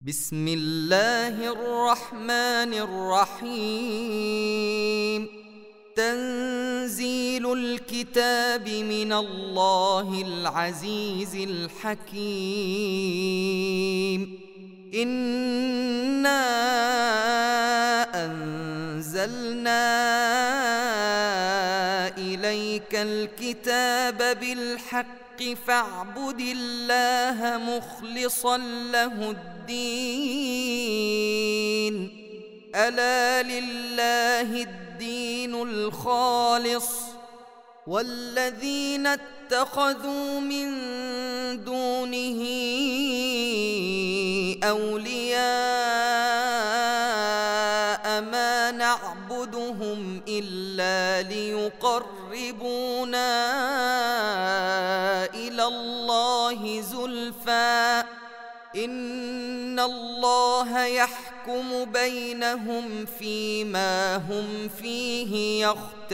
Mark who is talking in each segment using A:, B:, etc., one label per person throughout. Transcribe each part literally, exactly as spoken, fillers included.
A: بسم الله الرحمن الرحيم. تنزيل الكتاب من الله العزيز الحكيم. إنا أنزلنا إليك الكتاب بالحق فاعبد الله مخلصا له الدين. ألا لله الدين الخالص والذين اتخذوا من دونه أولياء ما نعبدهم إلا ليقربونا إلى الله زلفى إن الله يحكم بينهم فيما هم فيه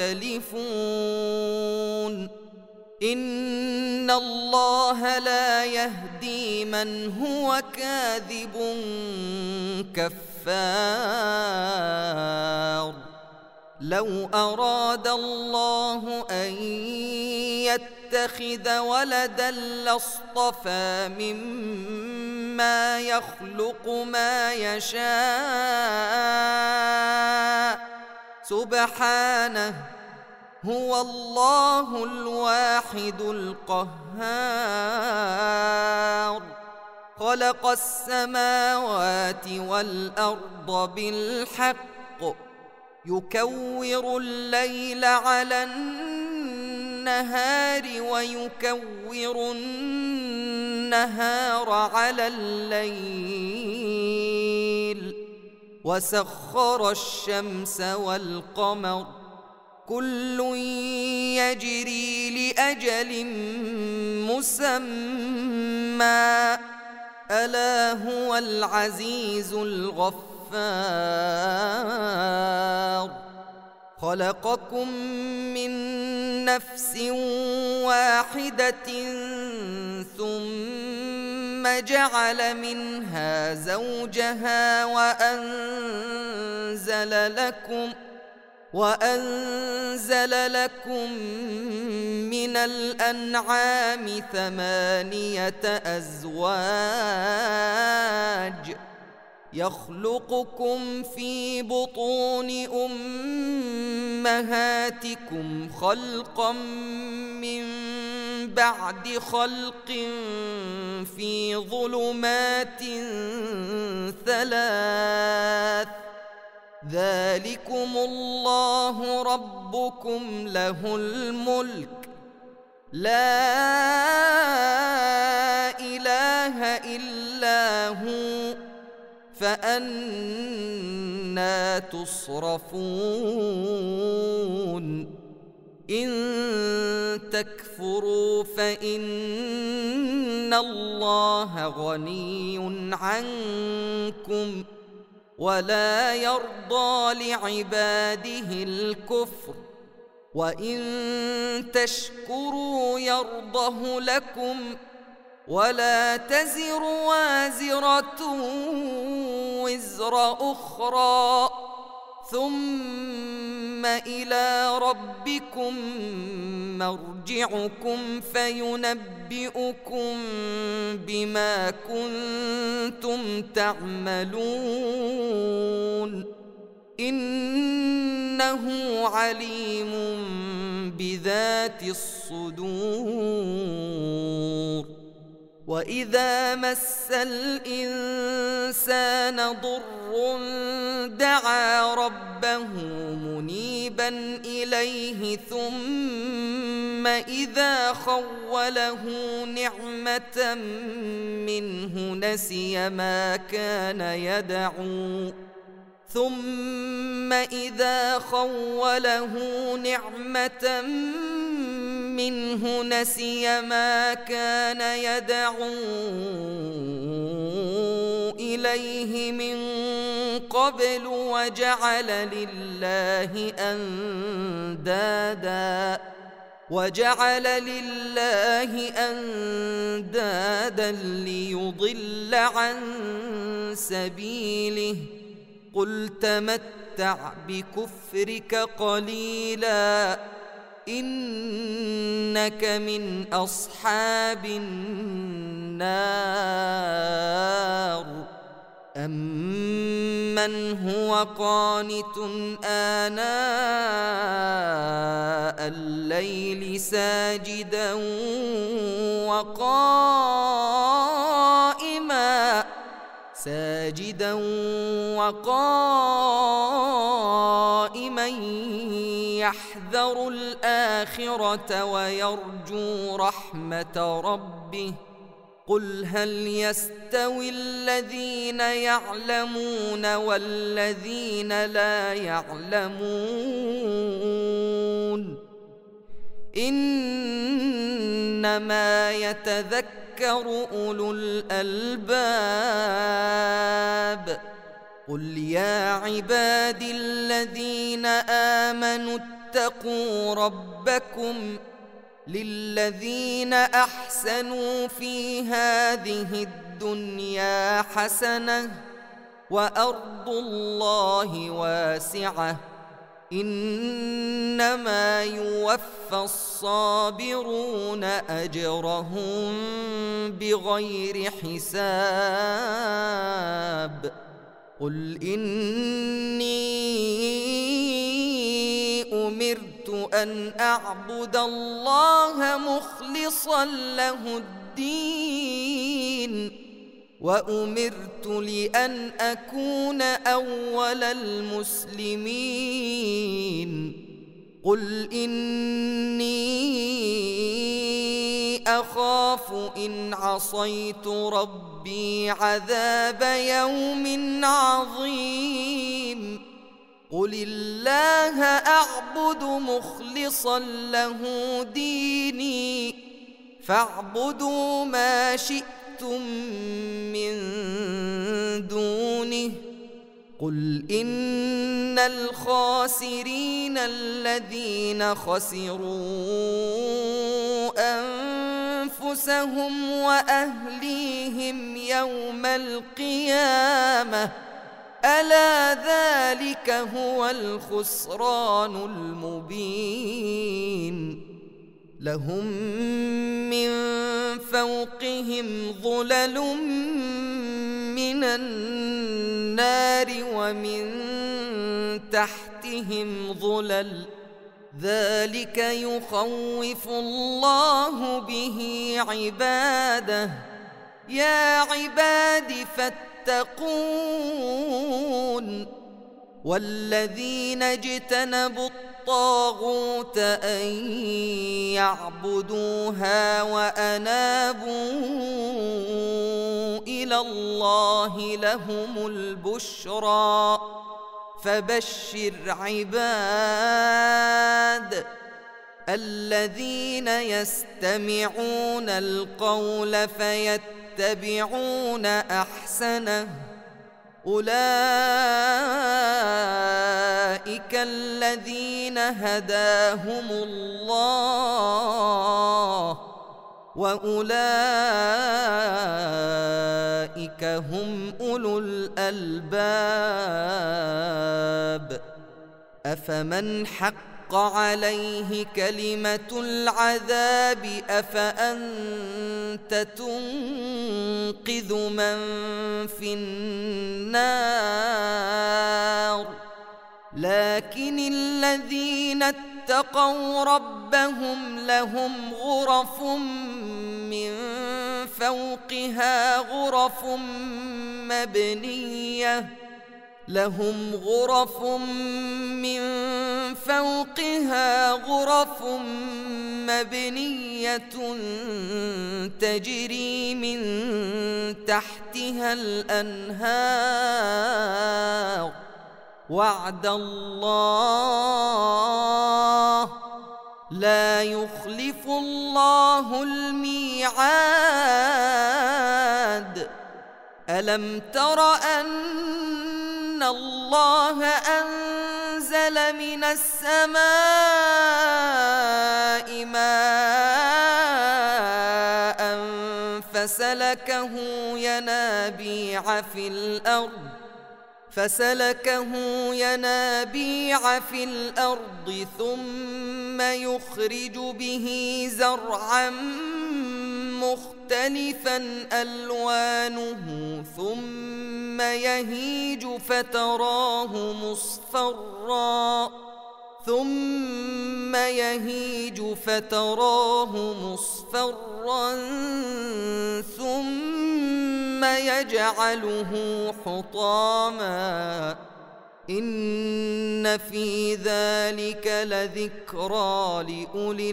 A: يختلفون. إن الله لا يهدي من هو كاذب كفار. لو أراد الله أن يتخذ ولدا لاصطفى مما يخلق ما يشاء سبحانه هو الله الواحد القهار. خلق السماوات والأرض بالحق يكور الليل على النهار ويكور النهار على الليل وسخر الشمس والقمر كل يجري لأجل مسمى ألا هو العزيز الغفار. خلقكم من نفس واحدة ثم جعل منها زوجها وأنزل لكم وأنزل لكم من الأنعام ثمانية أزواج يخلقكم في بطون أمهاتكم خلقا من بعد خلق في ظلمات ثلاث ذلكم الله ربكم له الملك لا إله إلا هو فأنى تصرفون. إن تكفروا فإن الله غني عنكم ولا يرضى لعباده الكفر وإن تشكروا يرضه لكم ولا تزر وازرة وزر أخرى ثم إلى ربكم مرجعكم فينبئكم بما كنتم تعملون إنه عليم بذات الصدور. وإذا مس الإنسان ضر دعا ربه منيبا إليه ثم إذا خوله نعمة منه نسي ما كان يدعو ثم إذا خوله نعمة منه نسي ما كان يدعو إليه من قبل وجعل لله أندادا وجعل لله أندادا ليضل عن سبيله قل تمتع بكفرك قليلا إنك من أصحاب النار أمن هو قانت آناء الليل ساجدا وقائما ساجدا وقائما يحذر الآخرة ويرجو رحمة ربه قل هل يستوي الذين يعلمون والذين لا يعلمون إنما يتذكر أولو الألباب قل يا عبادي الذين آمنوا اتقوا ربكم للذين أحسنوا في هذه الدنيا حسنة وأرض الله واسعة إنما يوفى الصابرون أجرهم بغير حساب قل إني أمرت أن أعبد الله مخلصا له الدين وأمرت لأن أكون أول المسلمين قل إني أخاف إن عصيت ربي عذاب يوم عظيم قل الله أعبد مخلصا له ديني فاعبدوا ما شئتم من دونه قل إن الخاسرين الذين خسروا أنفسهم وأهليهم يوم القيامة ألا ذلك هو الخسران المبين لهم من فوقهم ظلل من النار ومن تحتهم ظلل ذلك يخوف الله به عباده يا عباد فاتقون والذين اجتنبوا الطاغوت أن يعبدوها وأنابوا إلى الله لهم البشرى فبشر عباد الذين يستمعون القول فيتبعون أحسنه أولئك الذين هداهم الله وأولئك هم أولو الألباب أفمن حق عليه كلمة العذاب أفأنت تنقذ من في النار لكن الذين اتقوا ربهم لهم غرف من فوقها غرف مبنية لهم غرف من فوقها غرف مبنية تجري من تحتها الأنهار وعد الله لا يخلف الله الميعاد ألم تر أن الله أنزل أنزل من السماء ماء فسلكه ينابيع في الأرض فسلكه ينابيع في الأرض ثم يخرج به زرعا مختلفا ألوانه ثم يهيج فتراه مصفرا ثم يهيج فتراه مصفرا ثم يجعله حطاما إن في ذلك لذكرى لأولي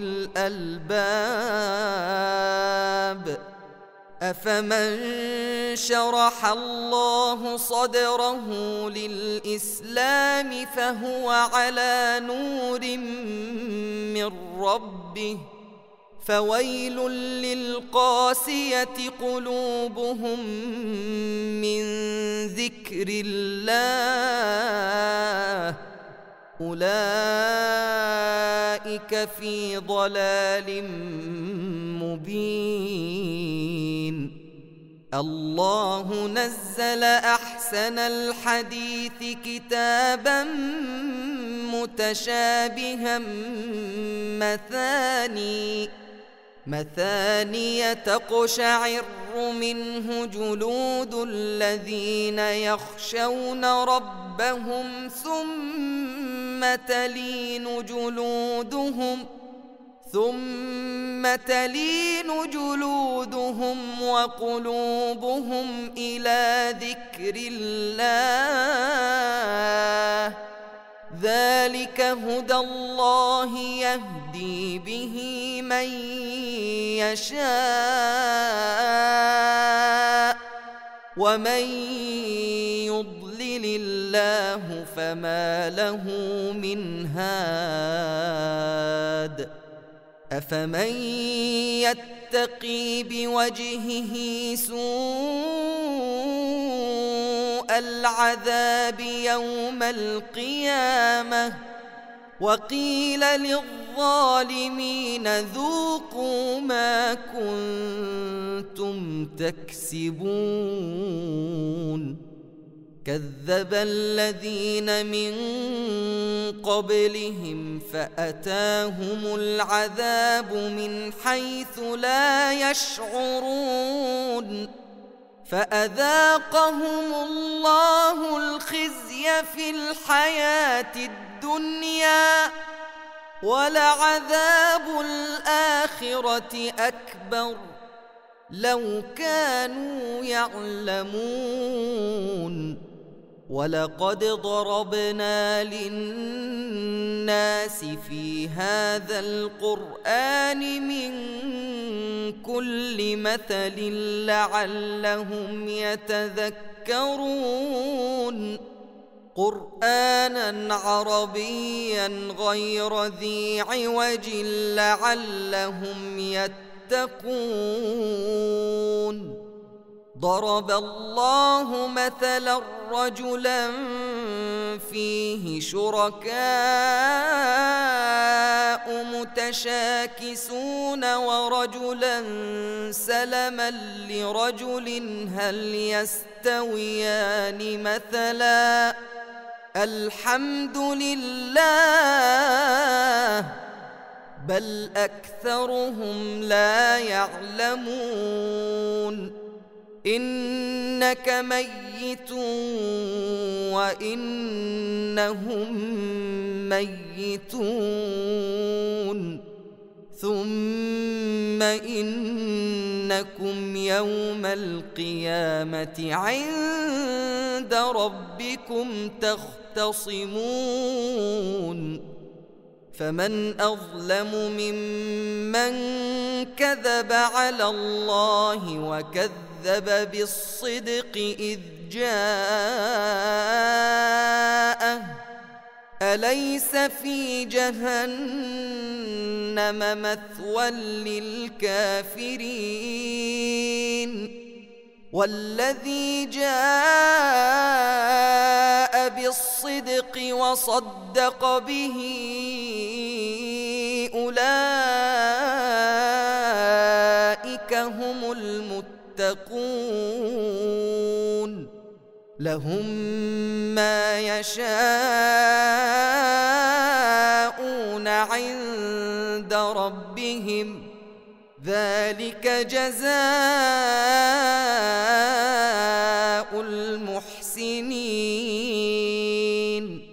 A: الألباب أفمن شرح الله صدره للإسلام فهو على نور من ربه فويل للقاسية قلوبهم من ذكر الله أولئك في ضلال مبين الله نزل أحسن الحديث كتابا متشابها مثاني مثانية تقشعر منه جلود الذين يخشون ربهم ثم تلين جلودهم ثم تلين جلودهم وقلوبهم إلى ذكر الله ذلك هدى الله يهدي به من يشاء ومن يضلل الله فما له من هاد أفمن يتقي بوجهه سوء العذاب يوم القيامة وقيل للظالمين ذوقوا ما كنتم تكسبون كذب الذين من قبلهم فأتاهم العذاب من حيث لا يشعرون فأذاقهم الله الخزي في الحياة الدنيا ولعذاب الآخرة أكبر لو كانوا يعلمون ولقد ضربنا للناس في هذا القرآن من كل مثل لعلهم يتذكرون قرآنا عربيا غير ذي عوج لعلهم يتقون ضرب الله مثلا رجلا فيه شركاء متشاكسون ورجلا سلما لرجل هل يستويان مثلا الحمد لله بل أكثرهم لا يعلمون إنك ميت وإنهم ميتون ثم إنكم يوم القيامة عند ربكم تختصمون فمن أظلم ممن كذب على الله وكذب بالصدق إذ جاءه أليس في جهنم مثوى للكافرين والذي جاء بالصدق بالصدق وصدق به أولئك هم المتقون لهم ما يشاءون عند ربهم ذلك جزاء المحسنين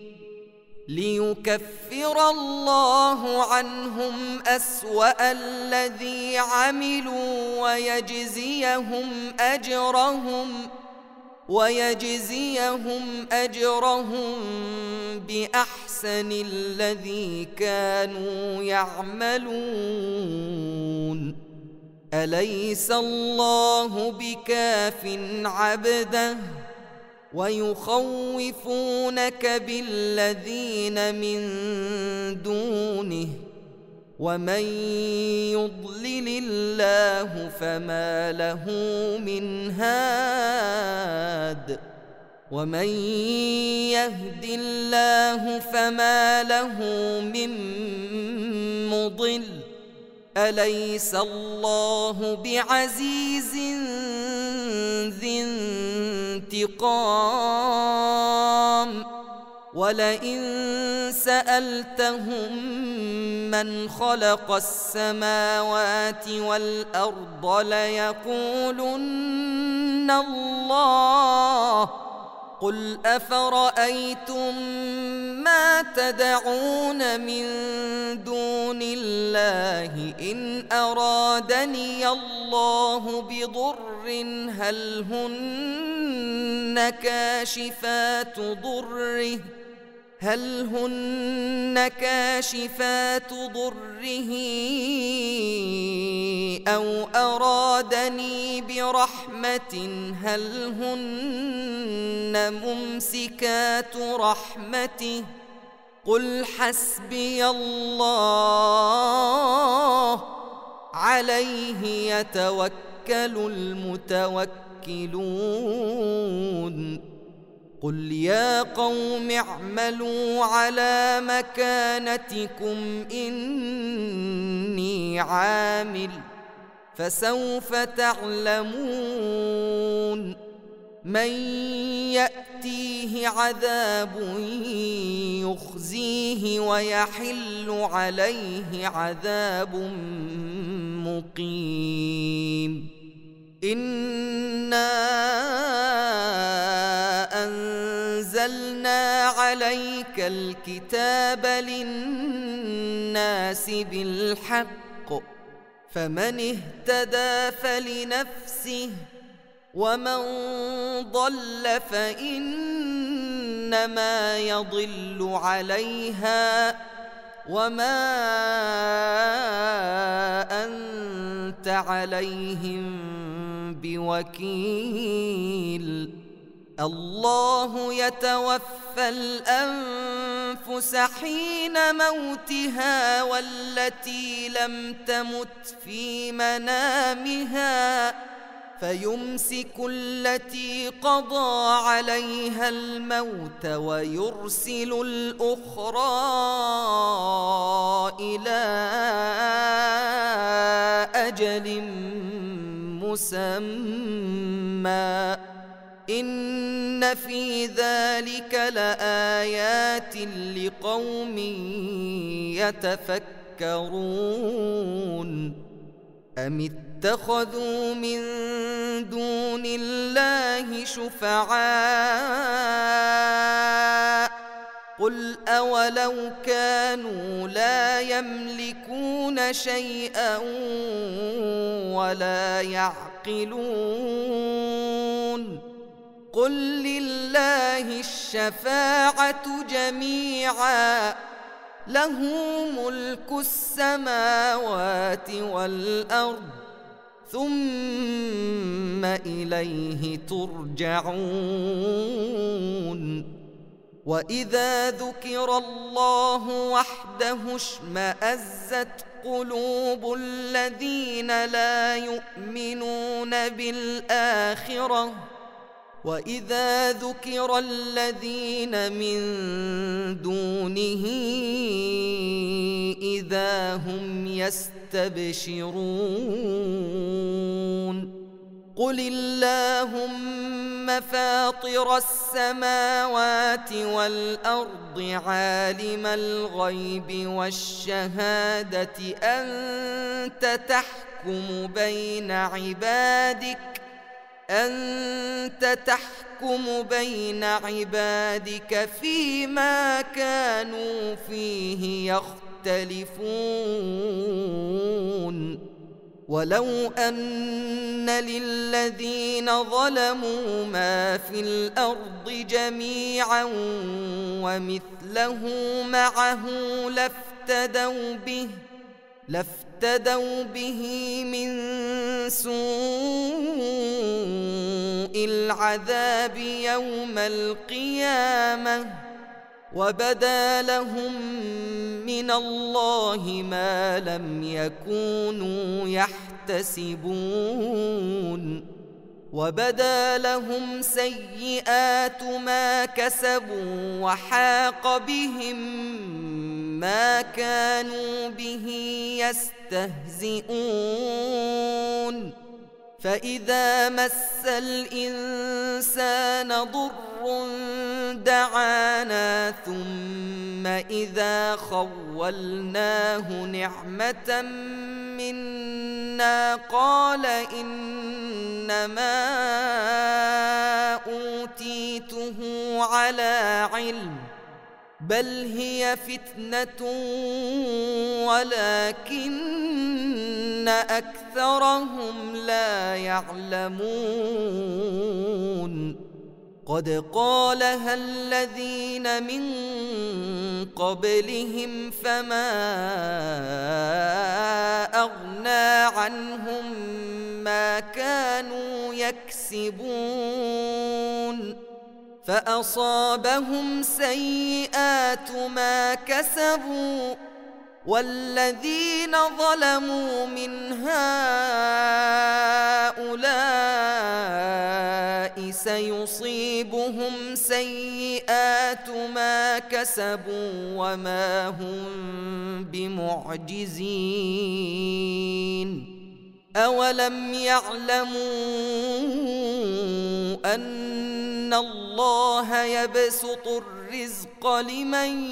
A: ليكفر الله عنهم أسوأ الذي عملوا ويجزيهم أجرهم ويجزيهم أجرهم بأحسن الذي كانوا يعملون أليس الله بكاف عبده ويخوفونك بالذين من دونه ومن يضلل الله فما له من هاد ومن يهد الله فما له من مضل أليس الله بعزيز ذي انتقام ولئن سألتهم من خلق السماوات والأرض ليقولن الله قل أفرأيتم ما تدعون من دون الله إن أرادني الله بضر هل هن كاشفات ضره هل هن كاشفات ضره أو أرادني برحمة هل هن ممسكات رحمته قل حسبي الله عليه يتوكل المتوكلون قل يا قوم اعملوا على مكانتكم إني عامل فسوف تعلمون من يأتيه عذاب يخزيه ويحل عليه عذاب مقيم إنا أنزلنا عليك الكتاب للناس بالحق فمن اهتدى فلنفسه ومن ضل فإنما يضل عليها وما أنت عليهم بوكيل الله يتوفى الأنفس حين موتها والتي لم تمت في منامها فيمسك التي قضى عليها الموت ويرسل الأخرى إلى أجل مسمى إن في ذلك لآيات لقوم يتفكرون أم اتخذوا من دون الله شفعاء قل أولو كانوا لا يملكون شيئا ولا يعقلون قل لله الشفاعة جميعا له ملك السماوات والأرض ثم إليه ترجعون وإذا ذكر الله وحده اشمأزت قلوب الذين لا يؤمنون بالآخرة وإذا ذكر الذين من دونه إذا هم يستبشرون قل اللهم فاطر السماوات والأرض عالم الغيب والشهادة أنت تحكم بين عبادك أنت تحكم بين عبادك فيما كانوا فيه يختلفون ولو أن للذين ظلموا ما في الأرض جميعا ومثله معه لافتدوا به لافتدوا به من سوء العذاب يوم القيامة وبدا لهم من الله ما لم يكونوا يحتسبون وبدا لهم سيئات ما كسبوا وحاق بهم ما كانوا به يستهزئون فإذا مس الإنسان ضر دعانا ثم إذا خولناه نعمة منا قال إنما أوتيته على علم بل هي فتنة ولكن أكثرهم لا يعلمون قد قالها الذين من قبلهم فما أغنى عنهم ما كانوا يكسبون فأصابهم سيئات ما كسبوا والذين ظلموا من هؤلاء سيصيبهم سيئات ما كسبوا وما هم بمعجزين أولم يعلموا أن الله يبسط الرزق لمن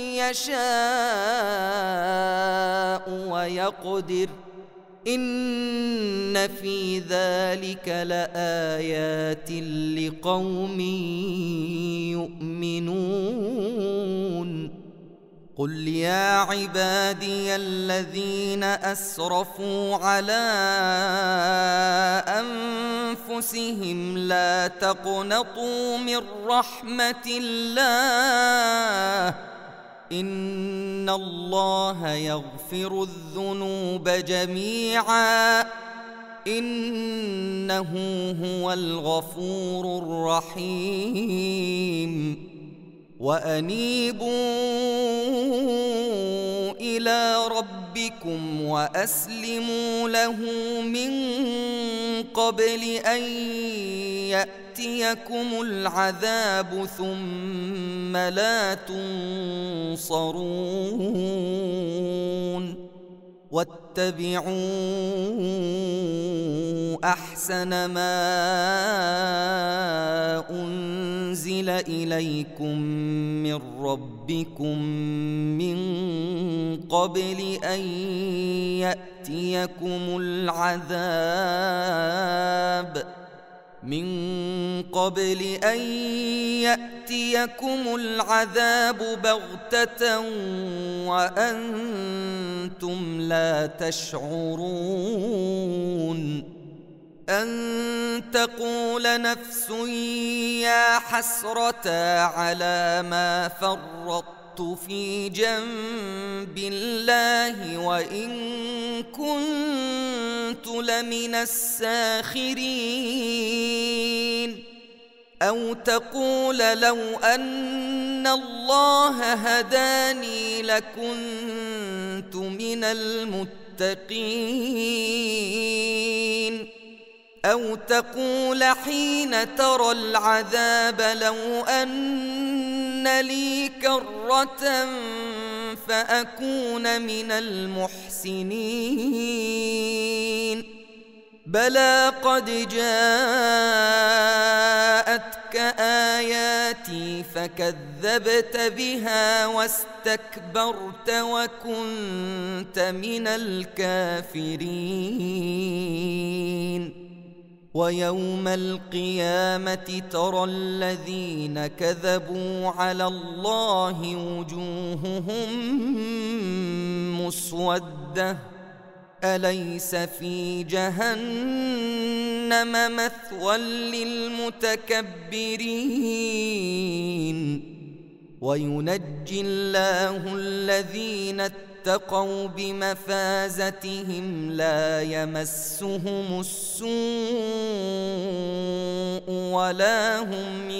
A: يشاء ويقدر إن في ذلك لآيات لقوم يؤمنون قل يا عبادي الذين أسرفوا على أنفسهم لا تقنطوا من رحمة الله إن الله يغفر الذنوب جميعا إنه هو الغفور الرحيم وأنيبوا إلى ربكم وأسلموا له من قبل أن يأتيكم العذاب ثم لا تنصرون واتبعوا أحسن ما أنزل إليكم من ربكم من قبل أن يأتيكم العذاب من قبل أن يأتيكم العذاب بغتة وأنتم لا تشعرون أن تقول نفس يا حسرة على ما فرطت في جنب الله وإن كنت لمن الساخرين أو تقول لو أن الله هداني لكنت من المتقين أو تقول حين ترى العذاب لو أن لي كرة فأكون من المحسنين بلى قد جاءتك آياتي فكذبت بها واستكبرت وكنت من الكافرين ويوم القيامة ترى الذين كذبوا على الله وجوههم مسودة أليس في جهنم مثوى للمتكبرين وينجي الله الذين اتقوا بمفازتهم لا يمسهم السوء ولا هم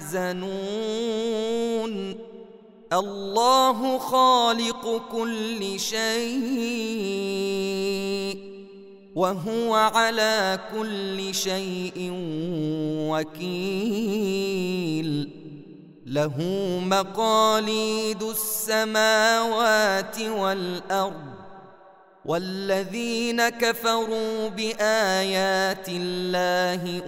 A: يحزنون الله خالق كل شيء وهو على كل شيء وكيل له مقاليد السماوات والأرض والذين كفروا بآيات الله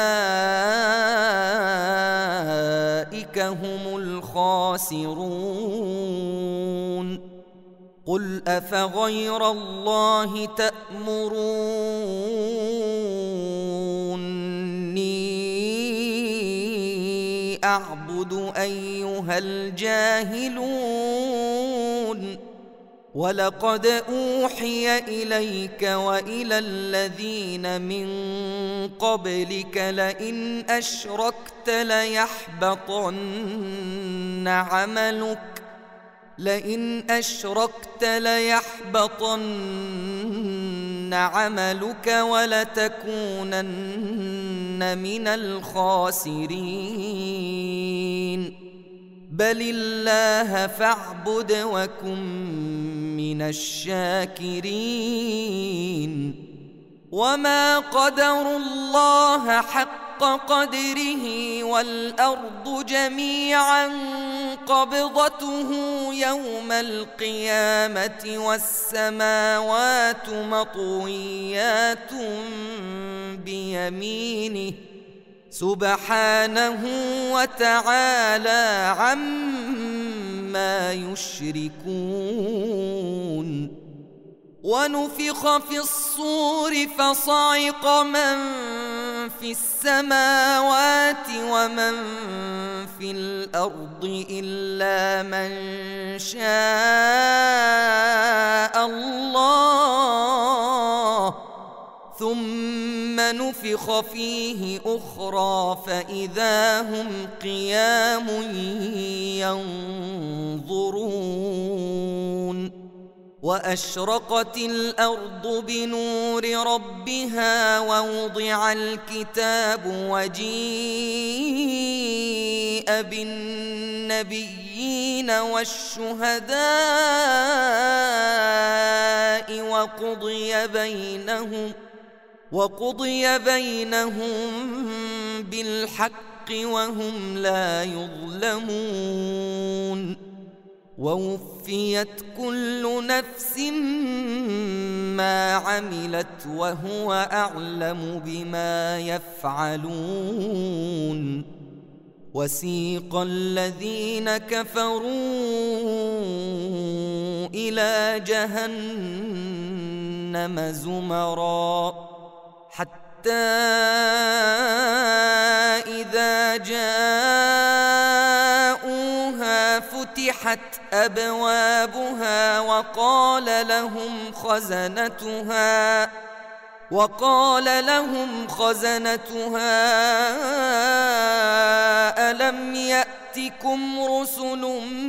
A: أولئك هم الخاسرون قل أفغير الله تأمروني أعبد أيها الجاهلون ولقد أوحي إليك وإلى الذين من قبلك لئن أشركت ليحبطن عملك لئن أشركت ليحبطن عملك ولتكونن من الخاسرين بل الله فاعبد وكن من الشاكرين وما قدروا الله حق قدره والأرض جميعا قبضته يوم القيامة والسماوات مطويات بيمينه سبحانه وتعالى عما يشركون ونفخ في الصور فصعق من في السماوات ومن في الأرض إلا من شاء الله ثم نفخ فيه أخرى فإذا هم قيام ينظرون وأشرقت الأرض بنور ربها ووضع الكتاب وجيء بالنبيين والشهداء وقضي بينهم وقضي بينهم بالحق وهم لا يظلمون ووفيت كل نفس ما عملت وهو أعلم بما يفعلون وسيق الذين كفروا إلى جهنم زمرا حتى إذا جاءوها فتحت أبوابها وقال لهم خزنتها وقال لهم خزنتها ألم يأتكم رسل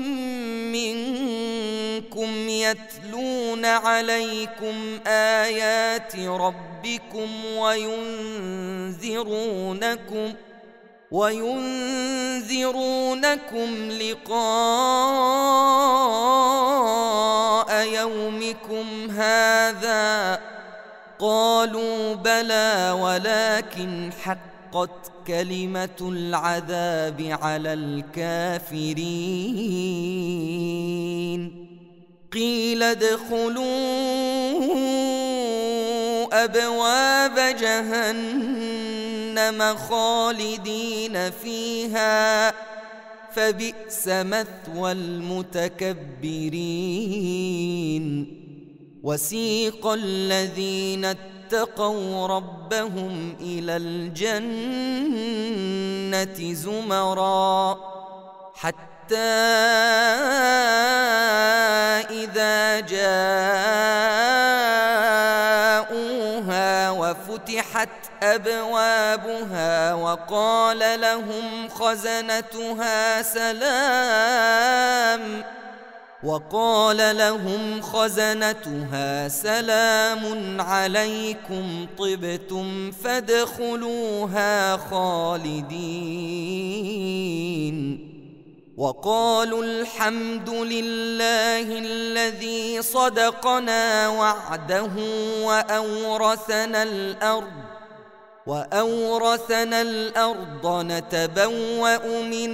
A: منكم يتلون عليكم آيات ربكم وينذرونكم وينذرونكم لقاء يومكم هذا قالوا بلى ولكن حقت كلمة العذاب على الكافرين قيل ادخلوا أبواب جهنم خالدين فيها فبئس مثوى المتكبرين وسيق الذين اتقوا ربهم إلى الجنة زمرا حتى إذا جاءوها وفتحت أبوابها وقال لهم خزنتها سلام وقال لهم خزنتها سلام عليكم طبتم فادخلوها خالدين وقالوا الحمد لله الذي صدقنا وعده وأورثنا الأرض وأورثنا الأرض نتبوأ من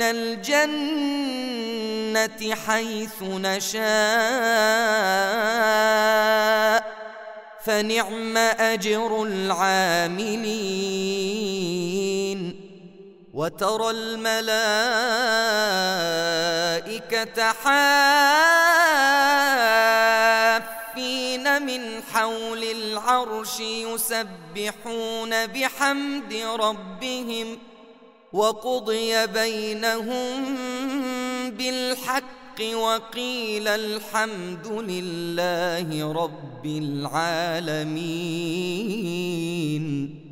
A: الجنة حيث نشاء فنعم أجر العاملين وترى الملائكة حافين من حول العرش يسبحون بحمد ربهم وقضي بينهم بالحق وقيل الحمد لله رب العالمين.